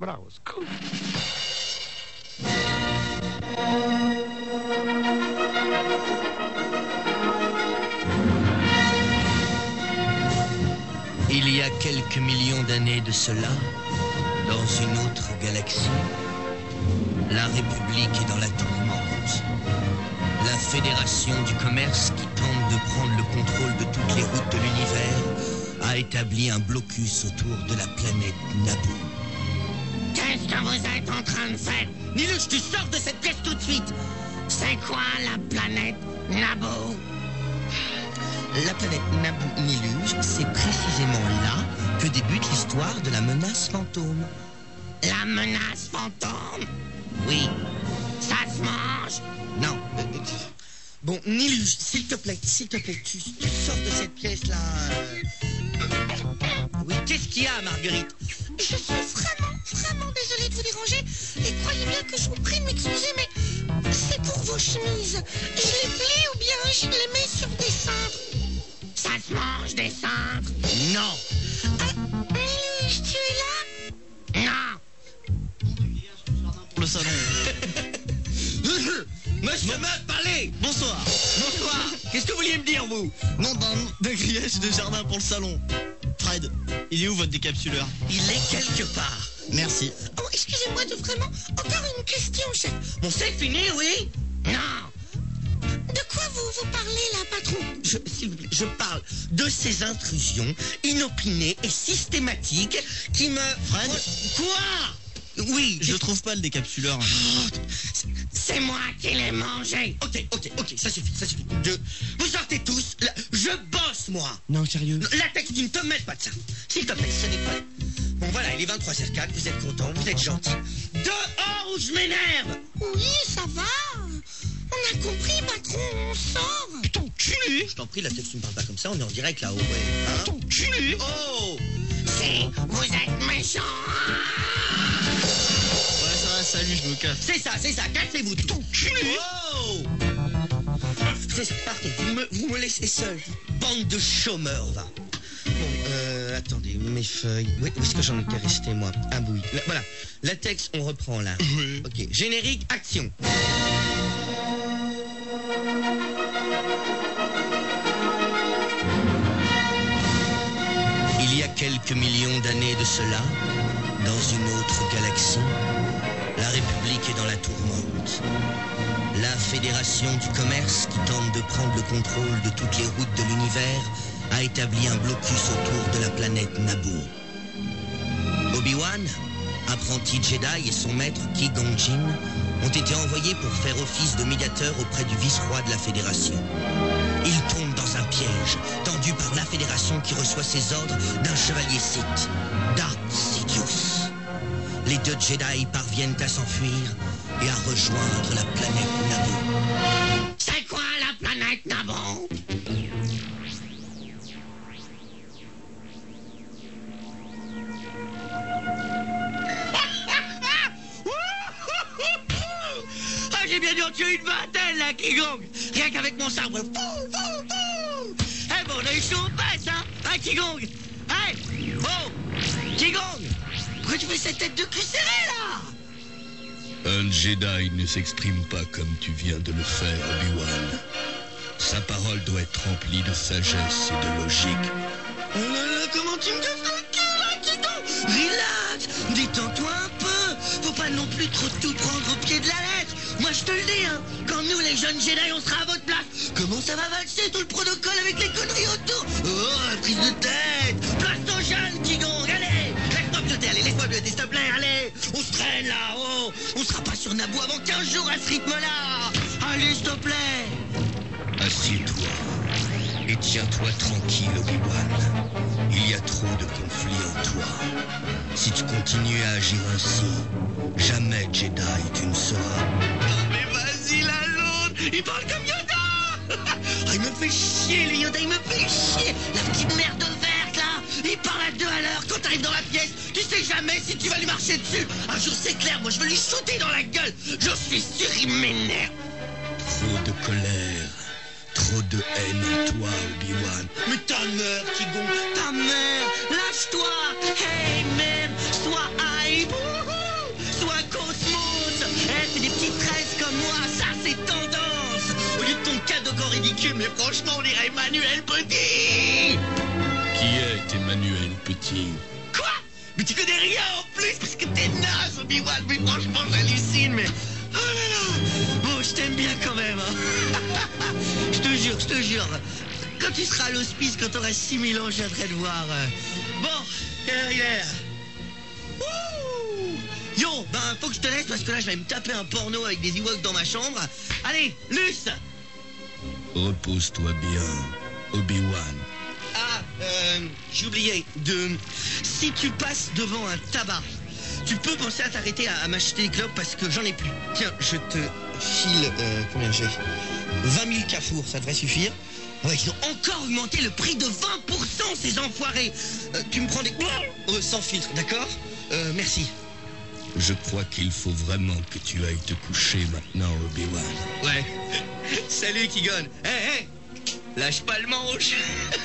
but I was cool. Il y a quelques millions d'années de cela, dans une autre galaxie, la République est dans la tourmente. La Fédération du commerce, qui tente de prendre le contrôle de toutes les routes de l'univers, a établi un blocus autour de la planète Naboo. Qu'est-ce que vous êtes en train de faire? Nilus, tu sors de cette pièce tout de suite! C'est quoi la planète Naboo? La planète Naboo Nilus, c'est précisément là que débute l'histoire de la menace fantôme. La menace fantôme? Oui. Ça se mange? Non. Bon, Nilus, s'il te plaît, tu sors de cette pièce-là. Oui, qu'est-ce qu'il y a, Marguerite? Je suis vraiment désolée de vous déranger. Et croyez bien que je vous prie de m'excuser, mais c'est pour vos chemises. Je les plie ou bien je les mets sur des cendres. Ça se mange des cendres? Non. Nilus, tu es là? Non. Le salon. Monsieur Meuf, parlez! Bonsoir. Bonsoir. Qu'est-ce que vous vouliez me dire, vous? Nom d'un grillage de jardin pour le salon. Fred, il est où votre décapsuleur? Il est quelque part. Merci. Oh, excusez-moi de vraiment... Encore une question, chef. Bon, c'est fini, oui? Non. De quoi vous parlez, là, patron? S'il vous plaît, je parle de ces intrusions inopinées et systématiques qui me... Fred? Quoi? Oui. Je trouve pas le décapsuleur. C'est moi qui l'ai mangé. Ok, ça suffit. Vous sortez tous, là, je bosse, moi. Non, sérieux. Latex, tu ne te mêles pas de ça. S'il te plaît, ce n'est pas... Bon, voilà, il est 23h04, vous êtes contents, vous êtes gentils. Dehors ou je m'énerve. Oui, ça va. On a compris, patron, on sort. Putain, enculé. Je t'en prie, Latex, tu ne parles pas comme ça, on est en direct là-haut, ouais. Hein? Putain, enculé. Oh. Si vous êtes méchants. Ouais, ça va, salut, je me casse. C'est ça, cassez-vous tous. Enculé. Oh. Partez, vous me laissez seul. Bande de chômeurs, va. Bon, attendez, mes feuilles. Où est-ce que j'en étais resté, moi? Ah oui, voilà. Latex, on reprend là. Oui. Ok, générique, action. Il y a quelques millions d'années de cela, dans une autre galaxie, la République est dans la tourmente. La Fédération du commerce, qui tente de prendre le contrôle de toutes les routes de l'univers, a établi un blocus autour de la planète Naboo. Obi-Wan, apprenti Jedi, et son maître Qui-Gon Jinn ont été envoyés pour faire office de médiateur auprès du vice-roi de la Fédération. Ils tombent dans un piège, tendu par la Fédération qui reçoit ses ordres d'un chevalier Sith, Darth Sidious. Les deux Jedi parviennent à s'enfuir et à rejoindre la planète Naboo. C'est quoi la planète Naboo? Ah, j'ai bien dû en tuer une vingtaine, là, Qui-Gon. Rien qu'avec mon sabre. Eh bon, on a eu chaud aux fesses, hein? Hein, Qui-Gon? Hey! Oh! Qui-Gon! Pourquoi tu fais cette tête de cul serrée, là? Un Jedi ne s'exprime pas comme tu viens de le faire, Obi-Wan. Sa parole doit être remplie de sagesse et de logique. Oh là là, comment tu me casses le cul, là, Qui-Gon? Relax! Détends-toi un peu! Faut pas non plus trop tout prendre au pied de la lettre! Moi, je te le dis, hein! Quand nous, les jeunes Jedi, on sera à votre place! Comment ça va valser tout le protocole avec les conneries autour? Oh, la prise de tête! Place aux jeunes, Qui-Gon! Allez! Laisse-moi piloter, allez, laisse-moi piloter, s'il te plaît, allez! On se traîne, là, oh! On sera pas sur Naboo avant 15 jours à ce rythme-là! Allez, s'il te plaît! Assieds-toi et tiens-toi tranquille, Obi-Wan. Il y a trop de conflits en toi. Si tu continues à agir ainsi, jamais Jedi tu ne seras. Mais vas-y, là, l'autre! Il parle comme Yoda! Ah, il me fait chier, le Yoda, il me fait chier! La petite merde verte, là! Il parle à 2 à l'heure quand t'arrives dans la pièce! Tu sais jamais si tu vas lui marcher dessus! Un jour, c'est clair, moi, je veux lui shooter dans la gueule! Je suis sûr, il m'énerve! Trop de colère, trop de haine en toi, Obi-Wan. Mais ta mère, Qui-Gon, ta mère! Lâche-toi! Hey, man! Sois hype! ridicule, mais franchement, on dirait Emmanuel Petit. Qui est Emmanuel Petit? Quoi? Mais tu connais rien en plus, parce que t'es naze, Obi-Wan. Mais franchement, j'hallucine, mais... Oh là là. Bon, je t'aime bien quand même, hein. Je te jure. Quand tu seras à l'hospice, quand t'auras 6000 ans, je viendrai te voir. Bon, quelle heure il est? Wouh! Yo, ben, faut que je te laisse, parce que là, je vais me taper un porno avec des Ewoks dans ma chambre. Allez, Luce! Repose-toi bien, Obi-Wan. Ah, j'ai oublié si tu passes devant un tabac, tu peux penser à t'arrêter à m'acheter des clopes parce que j'en ai plus. Tiens, je te file, combien j'ai 20 000 cafours, ça devrait suffire. Ouais, ils ont encore augmenté le prix de 20%, ces enfoirés. Tu me prends des... sans filtre, d'accord? Merci. Je crois qu'il faut vraiment que tu ailles te coucher maintenant, Obi-Wan. Ouais. Salut, Kigon. Hé, lâche pas le manche.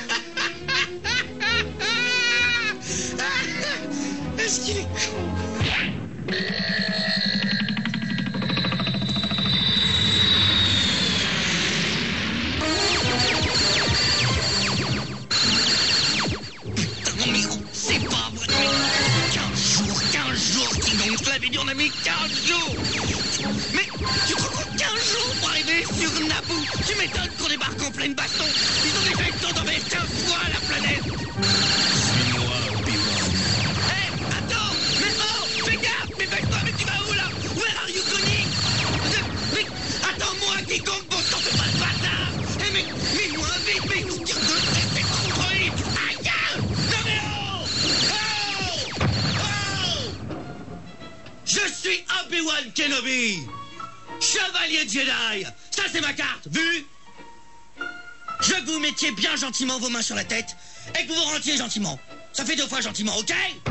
Est-ce qu'il est con? Putain, mais c'est pas vrai. 15 jours, Kigon, je te l'avais dit, on a mis 15 jours. Mais tu te rends compte, 15 jours pour arriver sur Naboo? Tu m'étonnes qu'on débarque en pleine baston. Ils ont déjà eu le temps d'envahir 15 fois la planète. Suis-moi, Obi-Wan. Hé, attends. Mais oh, fais gaffe. Mais baisse-toi, mais tu vas où là? Where are you going? Mais attends-moi, Kigon, bon sang, fais pas le bâtard. Eh mais moins vite, mais tu tires de tête, androïde. Aïe. Non mais oh. Je suis Obi-Wan Kenobi, chevalier Jedi. Ça, c'est ma carte, vu? Je veux que vous mettiez bien gentiment vos mains sur la tête et que vous vous rentiez gentiment. Ça fait 2 fois gentiment, ok?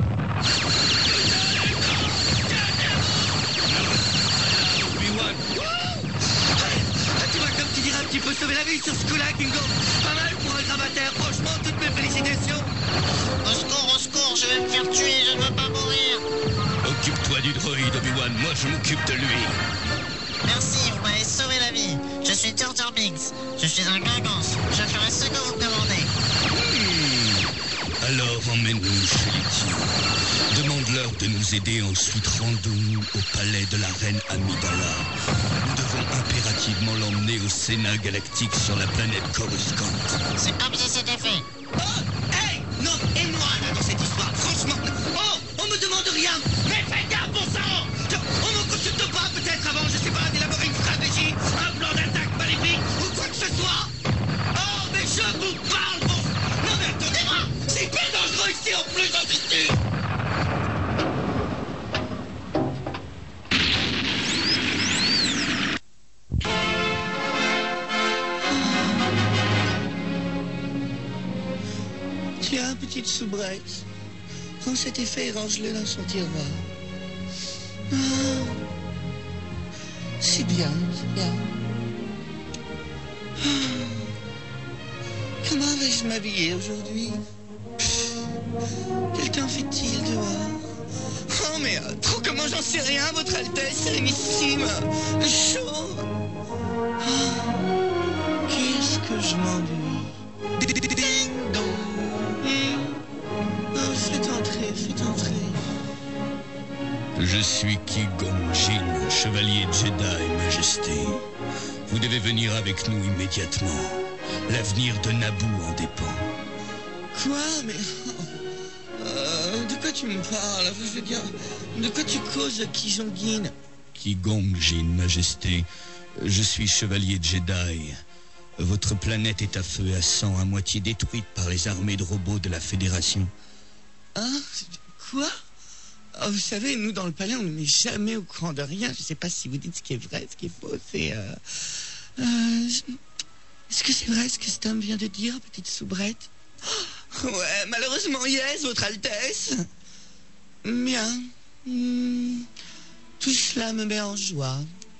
Obi-Wan. Tu vois, comme tu dirais, un petit peu sauver la vie sur ce coup-là, Kingo. Pas mal pour un gravataire, franchement, toutes mes félicitations. Au secours, je vais me faire tuer, je ne veux pas mourir. Occupe-toi du droïde, Obi-Wan. Moi, je m'occupe de lui. Merci, vous m'avez sauvé la vie. Je suis Jar Jar Binks. Je suis un gringance. Je ferai ce que vous me demandez. Alors, emmène-nous chez les tiens. Demande-leur de nous aider, ensuite rendons-nous au palais de la reine Amidala. Nous devons impérativement l'emmener au Sénat galactique sur la planète Coruscant. C'est comme si c'était fait. Oh, hey, non, et moi, là, dans cette histoire, franchement. Oh, on me demande rien. Mais fais gaffe, bon sang. On m'en consulte pas, peut-être avant, je sais pas, d'élaborer une stratégie, un plan d'attaque maléfique, ou quoi que ce soit. Oh, mais je vous parle, bon. Non, mais attendez-moi. C'est hyper dangereux ici, en plus, j'en suis sûr. Tiens, petite soubrette. Prends cet effet et range-le dans son tiroir. Ah, c'est bien, c'est bien. Ah, comment vais-je m'habiller aujourd'hui? Quel temps fait-il dehors? Oh, mais trop comment j'en sais rien, votre Altesse Sérénissime. Chaud. Ah, qu'est-ce que je m'ennuie. Ding dong. Faites entrer. Je suis Qui-Gon Jinn, chevalier Jedi, Majesté. Vous devez venir avec nous immédiatement. L'avenir de Naboo en dépend. Quoi? Mais... de quoi tu me parles? Je veux dire, de quoi tu causes, Qui-Gon? Qui-Gon Jinn, Majesté. Je suis chevalier Jedi. Votre planète est à feu et à sang, à moitié détruite par les armées de robots de la Fédération. Hein? Quoi? Oh, vous savez, nous, dans le palais, on ne met jamais au courant de rien. Je ne sais pas si vous dites ce qui est vrai, ce qui est faux. C'est... Est-ce que c'est vrai ce que cet homme vient de dire, petite soubrette? Oh, ouais, malheureusement, yes, votre Altesse. Bien. Tout cela me met en joie.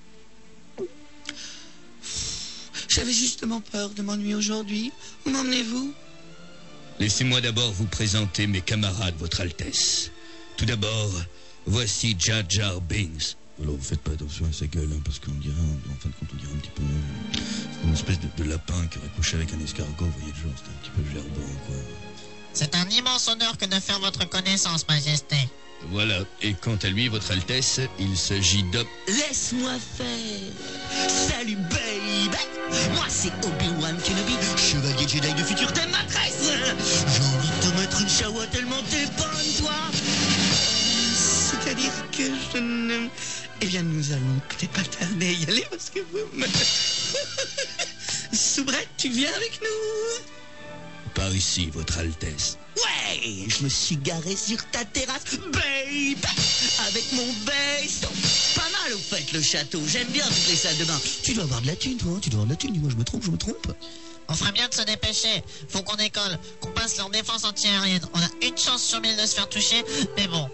J'avais justement peur de m'ennuyer aujourd'hui. Où m'emmenez-vous? Laissez-moi d'abord vous présenter mes camarades, votre Altesse. Tout d'abord, voici Jar Jar Binks, Alors vous faites pas attention à sa gueule, hein, parce qu'on dirait, en fin de compte, on dirait un petit peu une espèce de lapin qui aurait couché avec un escargot, vous voyez le genre, c'est un petit peu gerbant, quoi. C'est un immense honneur que de faire votre connaissance, Majesté. Voilà, et quant à lui, votre Altesse, il s'agit d'Ob... Laisse-moi faire. Salut, baby. Moi, c'est Obi-Wan Kenobi, chevalier Jedi de futur ta maîtresse. J'ai envie de te mettre une chawa tellement t'es bonne, toi. C'est-à-dire que je ne... Eh bien, nous allons peut-être pas tarder à y aller parce que vous me... Soubrette, tu viens avec nous? Par ici, votre Altesse. Ouais, je me suis garé sur ta terrasse, baby, avec mon vaisseau. Pas mal au fait le château, j'aime bien toutes les salles de bain. Tu dois avoir de la thune, toi, hein, tu dois avoir de la thune, dis-moi, je me trompe. On ferait bien de se dépêcher. Faut qu'on décolle, qu'on passe leur défense antiaérienne. On a une chance sur 1000 de se faire toucher, mais bon.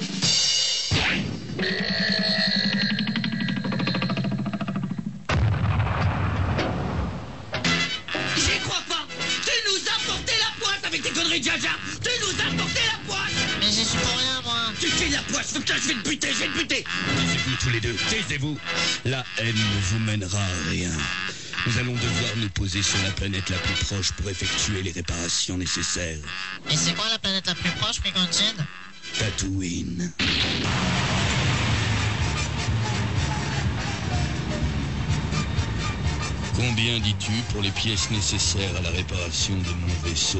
J'y crois pas. Tu nous as porté la poisse avec tes conneries de Jaja. Tu nous as porté la poisse. Mais j'y suis pour rien, moi. Tu fais la poisse, putain, je vais te buter. Taisez-vous tous les deux, taisez-vous. La haine ne vous mènera à rien. Nous allons devoir nous poser sur la planète la plus proche pour effectuer les réparations nécessaires. Et c'est quoi la planète la plus proche, Qui-Gon Jinn? Tatooine. Combien dis-tu pour les pièces nécessaires à la réparation de mon vaisseau?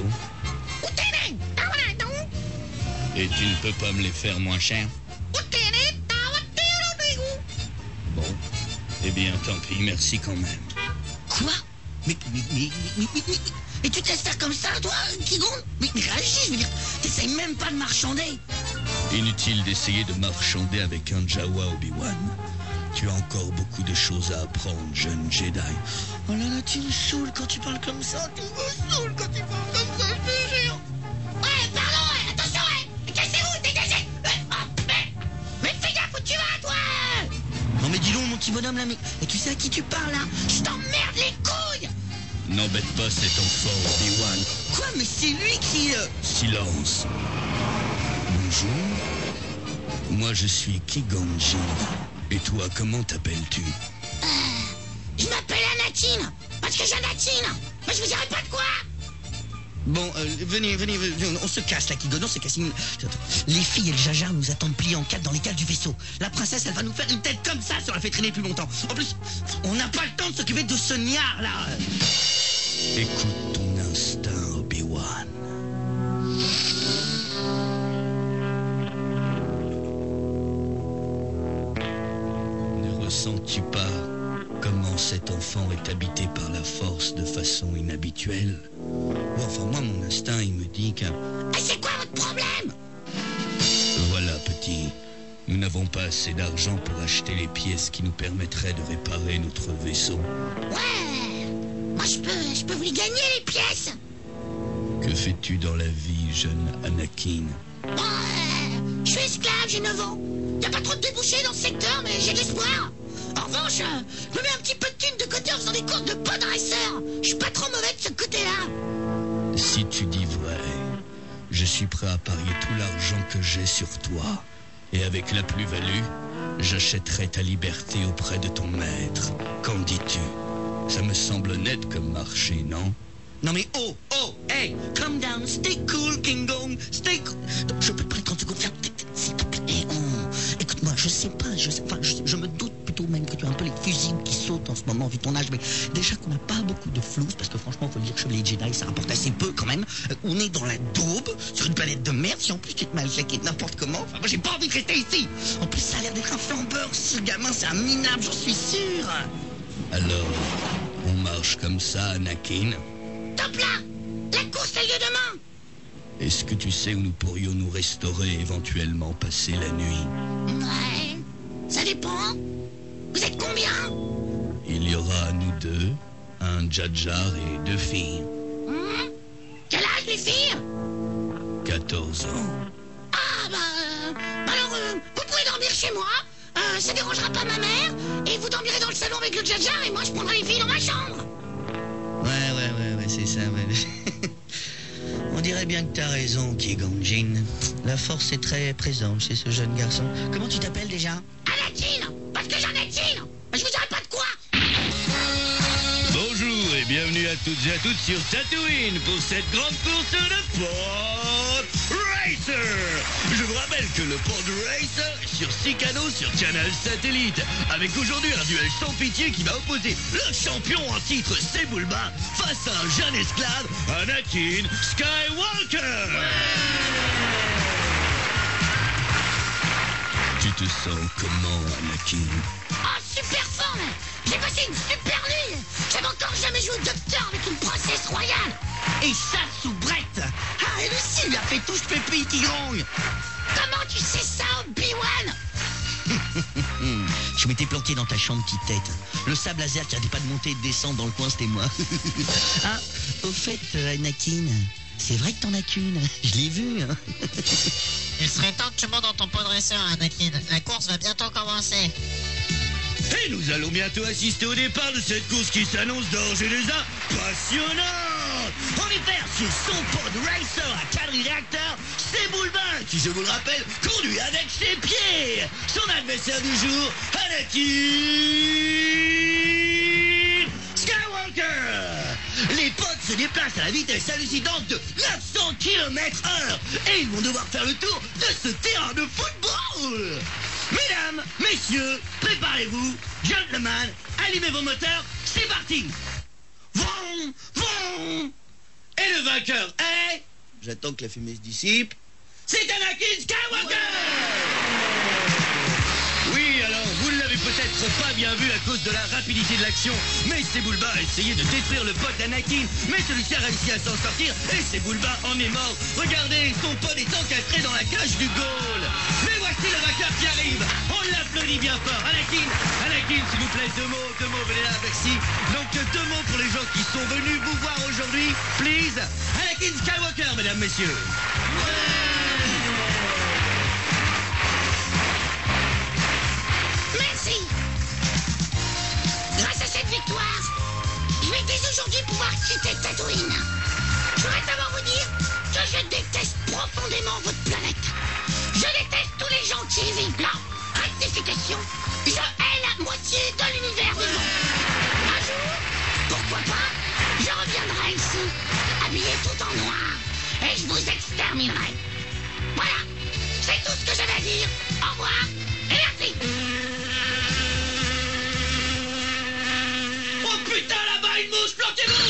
Et tu ne peux pas me les faire moins cher? Bon, eh bien tant pis, merci quand même. Quoi? Mais tu te laisses faire comme ça, toi, Qui-Gon? Mais réagis, je veux dire, t'essayes même pas de marchander. Inutile d'essayer de marchander avec un Jawa, Obi-Wan. Tu as encore beaucoup de choses à apprendre, jeune Jedi. Oh là là, tu me saoules quand tu parles comme ça, je te jure. Ouais, pardon, attention, cassez-vous, dégagez. Mais fais gaffe où tu vas, toi. Non mais dis donc, mon petit bonhomme, là, mais tu sais à qui tu parles, là? Je t'emmerde les couilles. N'embête pas cet enfant, Obi-Wan. Quoi? Mais c'est lui qui... Silence. Bonjour. Moi, je suis Qui-Gon Jinn. Et toi, comment t'appelles-tu? Je m'appelle Anakin, parce que j'Anakin. Mais je vous dirai pas de quoi. Bon, venez, on se casse, là, Qui-Gon, on se casse. Les filles et le Jaja nous attendent pliés en quatre dans les cales du vaisseau. La princesse, elle va nous faire une tête comme ça si on la fait traîner plus longtemps. En plus, on n'a pas le temps de s'occuper de ce niard, là. Écoute ton instinct, Obi-Wan. Ne ressens-tu pas comment cet enfant est habité par la force de façon inhabituelle? Enfin, moi, mon instinct, il me dit que... C'est quoi votre problème? Voilà, petit. Nous n'avons pas assez d'argent pour acheter les pièces qui nous permettraient de réparer notre vaisseau. Ouais. Moi, je peux vous les gagner, les pièces. Que fais-tu dans la vie, jeune Anakin? Je suis esclave, j'ai 9 ans. Y a pas trop de débouchés dans ce secteur, mais j'ai de l'espoir. En revanche, je me mets un petit peu de thunes de côté en faisant des courses de podresseur. Je suis pas trop mauvais de ce côté-là. Si tu dis vrai, je suis prêt à parier tout l'argent que j'ai sur toi. Et avec la plus-value, j'achèterai ta liberté auprès de ton maître. Qu'en dis-tu? Ça me semble honnête comme marché, non? Non mais hey, calm down, stay cool, King-Gon, stay cool. Je peux te prendre 30 secondes, s'il te plaît. Écoute-moi, je me doute plutôt même que tu as un peu les fusibles qui sautent en ce moment vu ton âge, mais déjà qu'on n'a pas beaucoup de flous, parce que franchement, faut le dire, Chevalier Jedi, ça rapporte assez peu quand même. On est dans la daube, sur une planète de merde, si en plus tu te mal jaqué n'importe comment, enfin moi j'ai pas envie de rester ici. En plus ça a l'air d'être un flambeur, ce gamin c'est un minable, j'en suis sûr. Alors, on marche comme ça, Anakin? Top là! La course a lieu demain! Est-ce que tu sais où nous pourrions nous restaurer et éventuellement passer la nuit? Ouais, ça dépend. Vous êtes combien? Il y aura nous deux, un Jar Jar et 2 filles. Quel âge les filles? 14 ans. Ah alors vous pouvez dormir chez moi, ça dérangera pas ma mère, et vous dormirez dans le salon avec le Jar Jar, et moi je prendrai les filles dans ma chambre. Ouais, c'est ça, ouais. On dirait bien que t'as raison, Qui-Gon Jinn. La force est très présente chez ce jeune garçon. Comment tu t'appelles déjà? Anakin. Je vous dirai pas de quoi. Bonjour et bienvenue à toutes et à tous sur Tatooine pour cette grande course de Pod Racer. Je vous rappelle que le Pod Racer est sur 6 canaux sur Channel Satellite, avec aujourd'hui un duel sans pitié qui va opposer le champion en titre Sebulba face à un jeune esclave, Anakin Skywalker. Tu te sens comment, Anakin? Oh, super forme. J'ai passé une super nuit. J'avais encore jamais joué au docteur avec une princesse royale. Et ça sous Brett. Ah, et Lucie lui a fait touche pépille qui grogne. Comment tu sais ça, Obi-Wan? Je m'étais planqué dans ta chambre, petite tête. Le sable laser qui arrêtait pas de monter et de descendre dans le coin, c'était moi. Ah, au fait, Anakin, c'est vrai que t'en as qu'une. Je l'ai vu, hein. Il serait temps que tu montes dans ton pod racer, Anakin. La course va bientôt commencer. Et nous allons bientôt assister au départ de cette course qui s'annonce d'ores et déjà passionnante. En hiver, sur son pod racer à quadri-réacteur, Sebulba, qui, je vous le rappelle, conduit avec ses pieds. Son adversaire du jour, Anakin Skywalker. Les pods se déplacent à la vitesse hallucinante de 900 km/h et ils vont devoir faire le tour de ce terrain de football. Mesdames, messieurs, préparez-vous, gentlemen, allumez vos moteurs, c'est parti. Vroom, vroom. Et le vainqueur est... J'attends que la fumée se dissipe. C'est Anakin Skywalker. Oui, alors, vous ne l'avez peut-être pas bien vu à cause de la rapidité de l'action, mais Sebulba a essayé de détruire le pod d'Anakin, mais celui-ci a réussi à s'en sortir, et Sebulba en est mort. Regardez, son pod est encastré dans la cage du goal. Mais voici le vainqueur qui arrive. On l'applaudit bien fort. Anakin, s'il vous plaît, deux mots, venez là, merci. Donc, 2 mots pour les gens qui sont venus vous voir aujourd'hui, please. Anakin Skywalker, mesdames, messieurs. Merci. Grâce à cette victoire, je vais dès aujourd'hui pouvoir quitter Tatooine. Je voudrais d'abord vous dire que je déteste profondément votre planète. Je déteste tous les gens qui y vivent là. Rectification. Je hais la moitié de l'univers vivant. Un jour, pourquoi pas, je reviendrai ici, habillé tout en noir, et je vous exterminerai. Voilà, c'est tout ce que j'avais à dire. Au revoir, et merci. Oh putain, là-bas, une mouche, planquez-vous!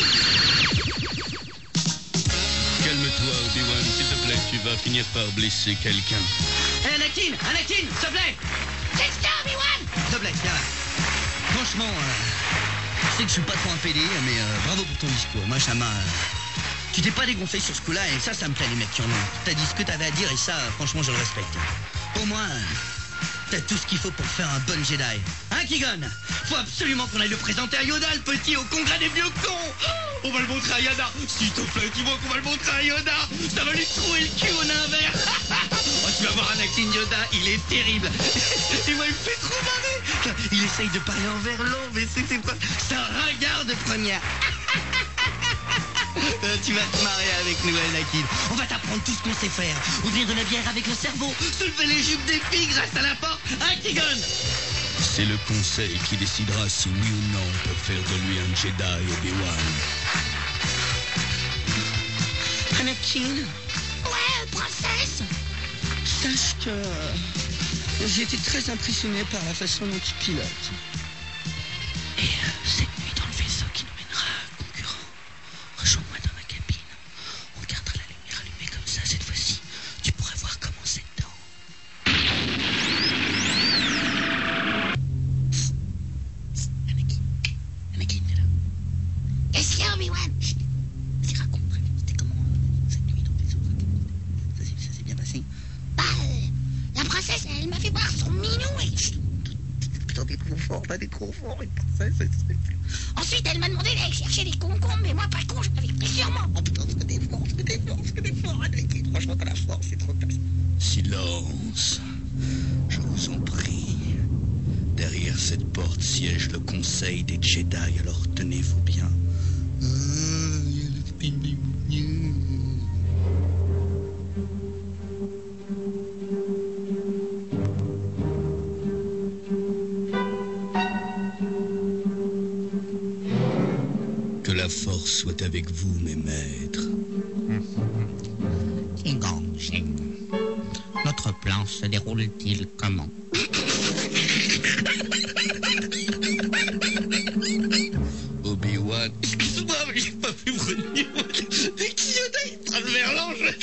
Calme-toi, Obi-Wan, s'il te plaît, tu vas finir par blesser quelqu'un. Anakin, s'il te plaît. Qu'est-ce qu'il y a, Obi-Wan? S'il te plaît, viens là. Franchement, je sais que je suis pas trop un PD, mais bravo pour ton discours. Moi, ça m'a... Tu t'es pas dégonflé sur ce coup-là, et ça me plaît, les mecs qui en ont. T'as dit ce que t'avais à dire, et ça, franchement, je le respecte. Au moins, t'as tout ce qu'il faut pour faire un bon Jedi. Hein, Qui-Gon? Faut absolument qu'on aille le présenter à Yoda, le petit, au congrès des vieux cons. On va le montrer à Yoda. S'il te plaît, dis-moi qu'on va le montrer à Yoda. Ça va lui trouver le cul au nain vert. Oh, tu vas voir Anakin Yoda, il est terrible. Et moi, il me fait trop marrer. Il essaye de parler en verlan, mais c'est pas... C'est un ringard de première. Tu vas te marrer avec nous, Anakin. On va t'apprendre tout ce qu'on sait faire. Ouvrir de la bière avec le cerveau, soulever les jupes des filles grâce à la porte. Hein, Qui-Gon? C'est le conseil qui décidera si oui ou non on peut faire de lui un Jedi, Obi-Wan. Anakin, Ouais, princesse. sache que j'ai été très impressionné par la façon dont tu pilotes. Et cette nuit dans le vaisseau qui nous mènera à concurrent, rejoins-moi dans ma cabine. On gardera la lumière allumée comme ça cette fois-ci. Tu pourras voir comment c'est dedans. Anakin, t'es là. Qu'est-ce qu'il y a, Obi-Wan? Vas-y, raconte, c'était comment cette nuit dans le vaisseau? Ça s'est bien passé? Bah, la princesse, elle m'a fait voir son minou et... Putain, t'es trop fort, une princesse. Ensuite, elle m'a demandé d'aller chercher des concombres, mais moi, pas con, je l'avais pris sur moi. Oh putain, ce que t'es fort, Anakin. Franchement, t'as la force, c'est trop classe. Silence. Je vous en prie. Derrière cette porte siège le conseil des Jedi, alors tenez-vous bien. force soit avec vous, mes maîtres. Qui-Gon Jinn, notre plan se déroule-t-il comment? Obi-Wan, excuse-moi, mais j'ai pas pu me retenir. Yoda, il prend le verlange.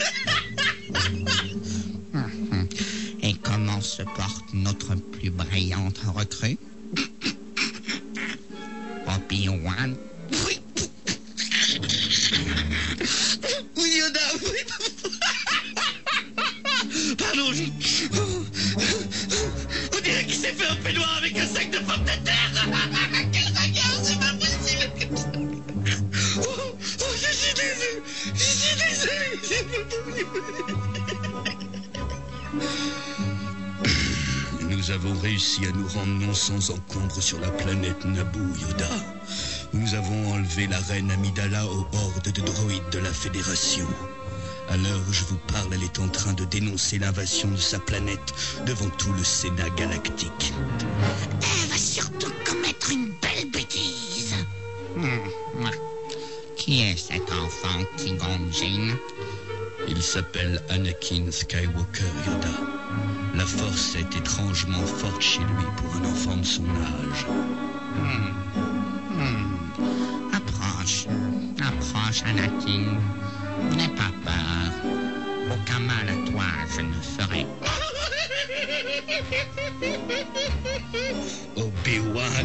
Et comment se porte notre plus brillante recrue? Obi-Wan? Oui, Yoda, oui. Pardon, on dirait qu'il s'est fait un peignoir avec un sac de pommes de terre. Quel regard, c'est pas possible. Je suis désolé. C'est pas possible. Nous avons réussi à nous rendre non sans encombre sur la planète Naboo, Yoda. Nous avons enlevé la reine Amidala aux hordes de droïdes de la Fédération. À l'heure où je vous parle, elle est en train de dénoncer l'invasion de sa planète devant tout le Sénat galactique. Elle va surtout commettre une belle bêtise. Qui est cet enfant, Qui-Gon Jinn? Il s'appelle Anakin Skywalker, Yoda. La force est étrangement forte chez lui pour un enfant de son âge. Approche, Anakin. N'aie pas peur. Aucun mal à toi je ne ferai. Obi-Wan.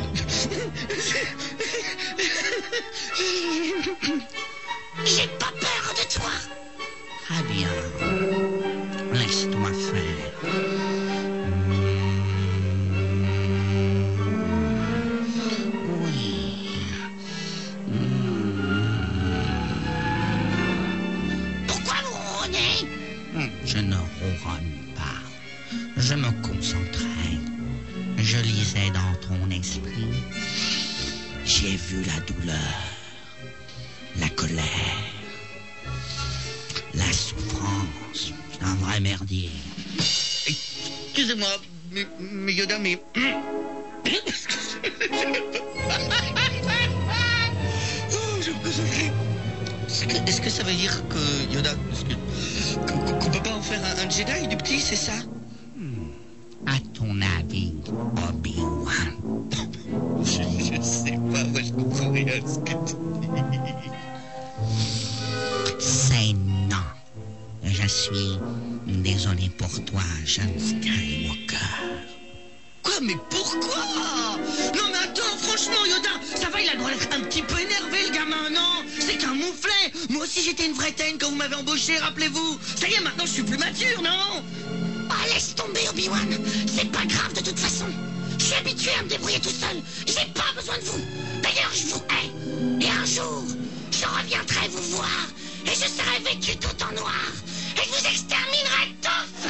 J'ai pas peur de toi. Très bien. Laisse-toi faire. Oui. Pourquoi vous ronronnez? Je ne ronronne pas. Je me concentrais. Je lisais dans ton esprit. J'ai vu la douleur, la colère, la souffrance. C'est un vrai merdier. Excusez-moi, mais Yoda, mais... Est-ce que ça veut dire que Yoda... qu'on peut pas en faire un Jedi du petit, c'est ça? À ton avis, Obi-Wan? Je sais pas, moi je comprends rien à ce que tu dis. C'est non. Je suis désolé pour toi, jeune Skywalker. Quoi, mais pourquoi? Non mais attends, franchement Yoda, ça va, il a l'air un petit peu énervé le gamin, non? C'est qu'un mouflet. Moi aussi j'étais une vraie teigne quand vous m'avez embauché, rappelez-vous. Ça y est, maintenant je suis plus mature, non? Ah, laisse tomber, Obi-Wan. C'est pas grave de toute façon. Je suis habitué à me débrouiller tout seul. J'ai pas besoin de vous. D'ailleurs, je vous hais. Et un jour, je reviendrai vous voir. Et je serai vêtu tout en noir. Et je vous exterminerai tous.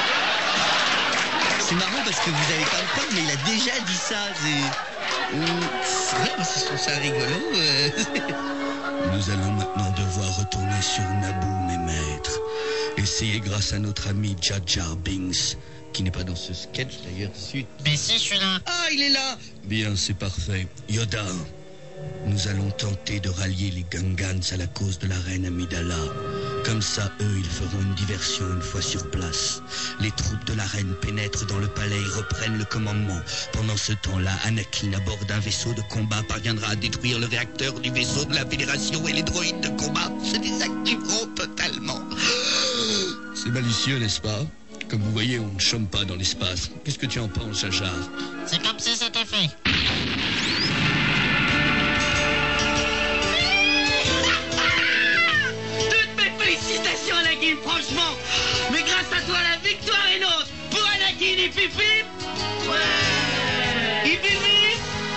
C'est marrant parce que vous avez pas le temps, mais il a déjà dit ça. C'est vrai, je trouve ça rigolo. Nous allons maintenant devoir retourner sur Naboo, mes maîtres. Essayer grâce à notre ami Jar Jar Binks, qui n'est pas dans ce sketch d'ailleurs. Mais si, je suis là. Ah, il est là. Bien, c'est parfait. Yoda, nous allons tenter de rallier les Gungans à la cause de la reine Amidala. Comme ça, eux, ils feront une diversion une fois sur place. Les troupes de la reine pénètrent dans le palais et reprennent le commandement. Pendant ce temps-là, Anakin, à bord d'un vaisseau de combat, parviendra à détruire le réacteur du vaisseau de la Fédération et les droïdes de combat se désactiveront totalement. C'est malicieux, n'est-ce pas? Comme vous voyez, on ne chôme pas dans l'espace. Qu'est-ce que tu en penses, Jar Jar? C'est comme si c'était fait. Toutes mes félicitations, Anakin, franchement. Mais grâce à toi, la victoire est nôtre. Pour Anakin, il pipi. Ouais. Il pipi.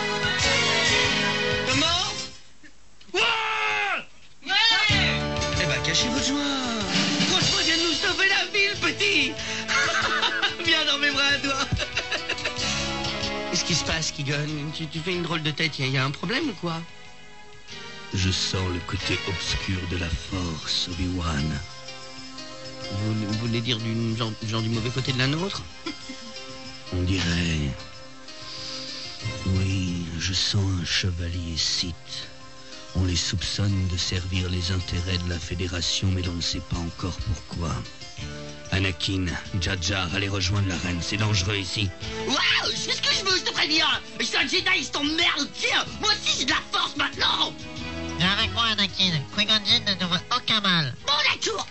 Comment? Ouais. Eh ben, cachez vos joies. Franchement, viens de nous sauver la ville, petit. Viens dans mes bras à toi. Qu'est-ce qui se passe, Qui-Gon? Tu fais une drôle de tête. Il y a un problème ou quoi? Je sens le côté obscur de la force, Obi-Wan. Vous voulez dire genre du mauvais côté de la nôtre? On dirait... Oui, je sens un chevalier Sith On les soupçonne de servir les intérêts de la Fédération, mais l'on ne sait pas encore pourquoi. Anakin, Jar Jar, allez rejoindre la reine, c'est dangereux ici. Waouh, je fais ce que je veux, je te préviens. Je suis un Jedi, je t'emmerde, tiens. Moi aussi j'ai de la force maintenant. Viens avec moi, Anakin. Qui-Gon Jinn ne nous veut aucun mal. Bon, d'accord.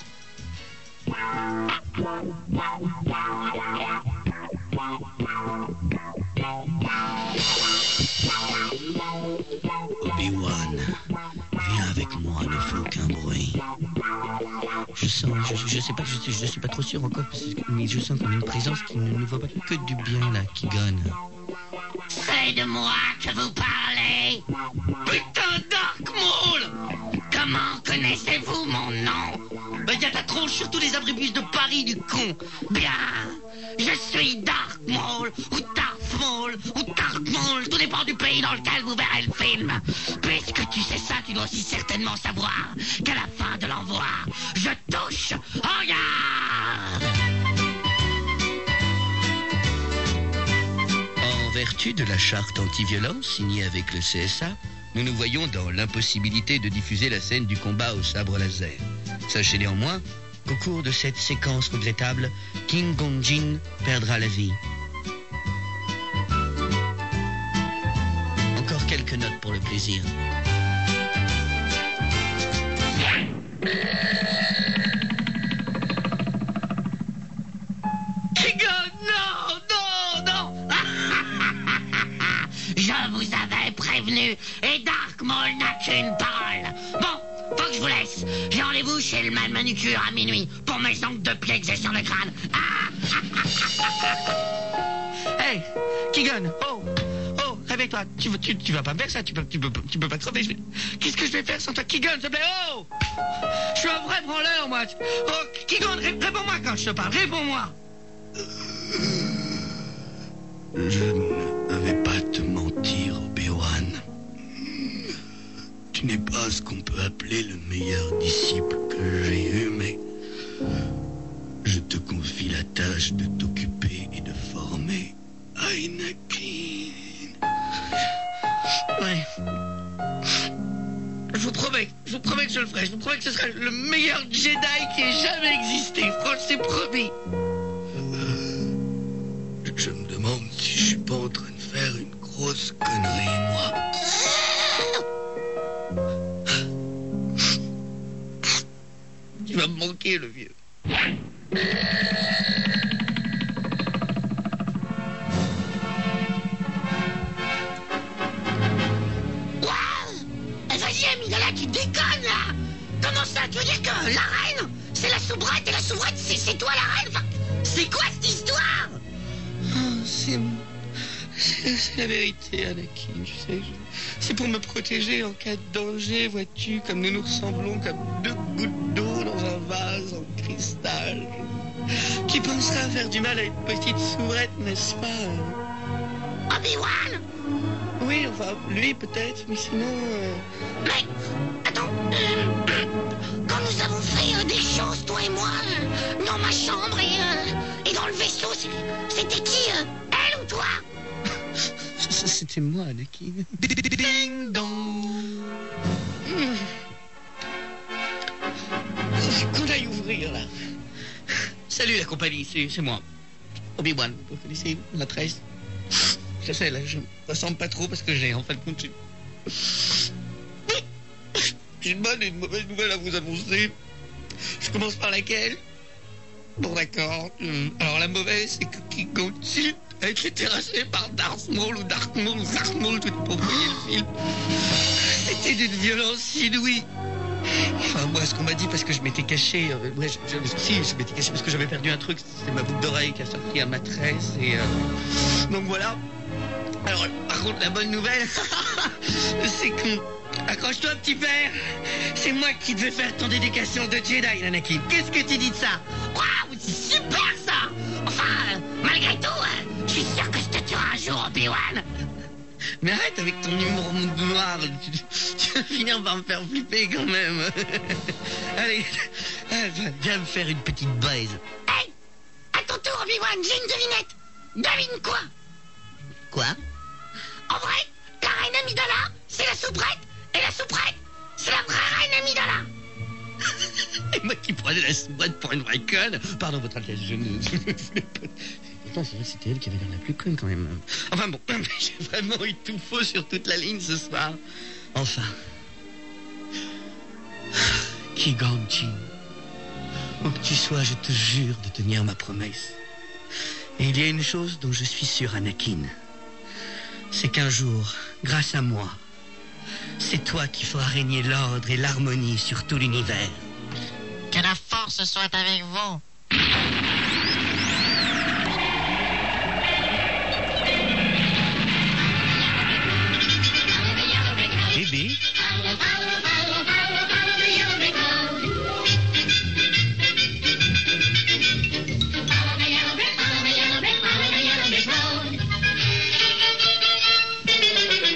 Obi-Wan, viens avec moi, ne fais aucun bruit. Je suis pas trop sûr encore, mais je sens comme une présence qui ne nous voit pas que du bien, là, Qui-Gon. C'est de moi que vous parlez. Putain, Dark Maul. Comment connaissez-vous mon nom? Bah, y a ta tronche sur tous les abribus de Paris, du con. Bien, je suis Dark Maul, ou Darth Maul, ou Dark Maul, tout dépend du pays dans lequel vous verrez le film. Puisque tu sais ça, tu dois aussi certainement savoir qu'à la fin de l'envoi, je touche au regard. En vertu de la charte anti-violence signée avec le CSA, nous nous voyons dans l'impossibilité de diffuser la scène du combat au sabre laser. Sachez néanmoins qu'au cours de cette séquence regrettable, Qui-Gon Jinn perdra la vie. Encore quelques notes pour le plaisir. Qui-Gon, non. Je vous avais prévenu, et Dark Maul n'a qu'une parole. Bon, faut que je vous laisse. J'ai rendez-vous chez le man manucure à minuit pour mes ongles de pied que j'ai sur le crâne. Hey, Qui-Gon, oh, réveille-toi. Tu vas pas me faire ça, tu peux pas crever. Qu'est-ce que je vais faire sans toi, Qui-Gon, s'il te plaît, oh. Je suis un vrai branleur, moi. Oh, Qui-Gon, réponds-moi quand je te parle, réponds-moi. Je ne vais pas te mentir, Obi-Wan. Tu n'es pas ce qu'on peut appeler le meilleur disciple que j'ai eu, mais je te confie la tâche de t'occuper et de former Anakin. Ouais. Je vous promets que je le ferai. Je vous promets que ce sera le meilleur Jedi qui ait jamais existé. Franchement, c'est promis. Je me demande si je suis pas en train de faire une grosse connerie, moi. Tu vas me manquer, le vieux. Vas-y, Amidala, tu déconnes, là. Comment ça? Tu veux dire que la reine, c'est la soubrette, et la soubrette, c'est toi, la reine? Enfin, c'est quoi cette histoire? C'est la vérité, Anakin, tu sais. C'est pour me protéger en cas de danger, vois-tu, comme nous nous ressemblons comme deux gouttes d'eau dans un vase en cristal. Qui pensera faire du mal à une petite soubrette, n'est-ce pas? Obi-Wan? Oui, enfin, lui peut-être, mais sinon... Mais, attends, quand nous avons fait des choses, toi et moi, dans ma chambre et dans le vaisseau, c'était qui, elle ou toi? C'était moi, Anakin. Ding dong. Qu'on aille ouvrir, là. Salut, la compagnie, c'est moi. Obi-Wan, vous connaissez la tresse? Je sais, là, je me ressemble pas trop parce que j'ai, en fin de compte, j'ai une bonne et une mauvaise nouvelle à vous annoncer. Je commence par laquelle? Bon, d'accord. Alors, la mauvaise, c'est que Qui-Gon Jinn a été terrassé par Darth Maul ou Dark Maul ou Darth Maul, tout pour voyer le film. C'était d'une violence inouïe. Enfin, moi, ce qu'on m'a dit, parce que je m'étais caché... je m'étais caché parce que j'avais perdu un truc. C'était ma boucle d'oreille qui a sorti à ma tresse. Et donc, voilà. Alors, par contre, la bonne nouvelle, c'est que... Accroche-toi, petit père. C'est moi qui devais faire ton éducation de Jedi, Anakin. Qu'est-ce que tu dis de ça? Waouh, c'est super, ça. Enfin, malgré tout, je suis sûr que je te tuerai un jour, Obi-Wan. Mais arrête avec ton humour noir. Tu vas finir par me faire flipper quand même. Allez, viens me faire une petite baise. Hey, à ton tour, Obi-Wan, j'ai une devinette. Devine quoi? Quoi? En vrai, la reine Amidala, c'est la soubrette, et la soubrette, C'est la vraie reine Amidala. Et moi qui prenais la soubrette pour une vraie conne. Pardon, votre Altesse, je ne voulais pas... Pourtant, c'est vrai que c'était elle qui avait l'air la plus conne quand même. Enfin bon, j'ai vraiment eu tout faux sur toute la ligne ce soir. Enfin. Kiganjin. Où que tu sois, je te jure de tenir ma promesse. Et il y a une chose dont je suis sûr, Anakin. C'est qu'un jour, grâce à moi, c'est toi qui feras régner l'ordre et l'harmonie sur tout l'univers. Que la force soit avec vous.